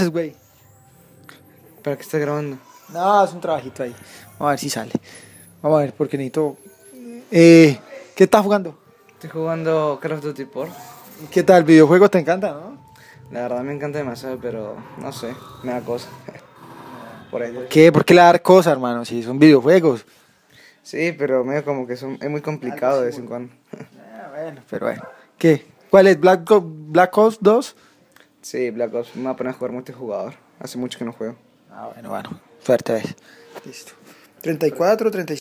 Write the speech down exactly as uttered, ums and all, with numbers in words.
Güey. ¿Para qué estás grabando? No, es un trabajito ahí. Vamos a ver si sale. Vamos a ver, porque necesito... Eh, ¿qué estás jugando? Estoy jugando Call of Duty por. ¿Qué tal? ¿El videojuego te encanta, no? La verdad me encanta demasiado, pero no sé, me da cosa. Por ahí. ¿Qué? ¿Por qué le dar cosas, hermano? Si son videojuegos. Sí, pero medio como que son, es muy complicado de vez en cuando. Ah, bueno, pero bueno. ¿Qué? ¿Cuál es? ¿Black, Go- Black Ops dos? Sí, Black Ops, me voy a poner a jugar multijugador. Hace mucho que no juego. Ah, bueno, bueno. Suerte, ves. Listo. treinta y cuatro, treinta y cinco.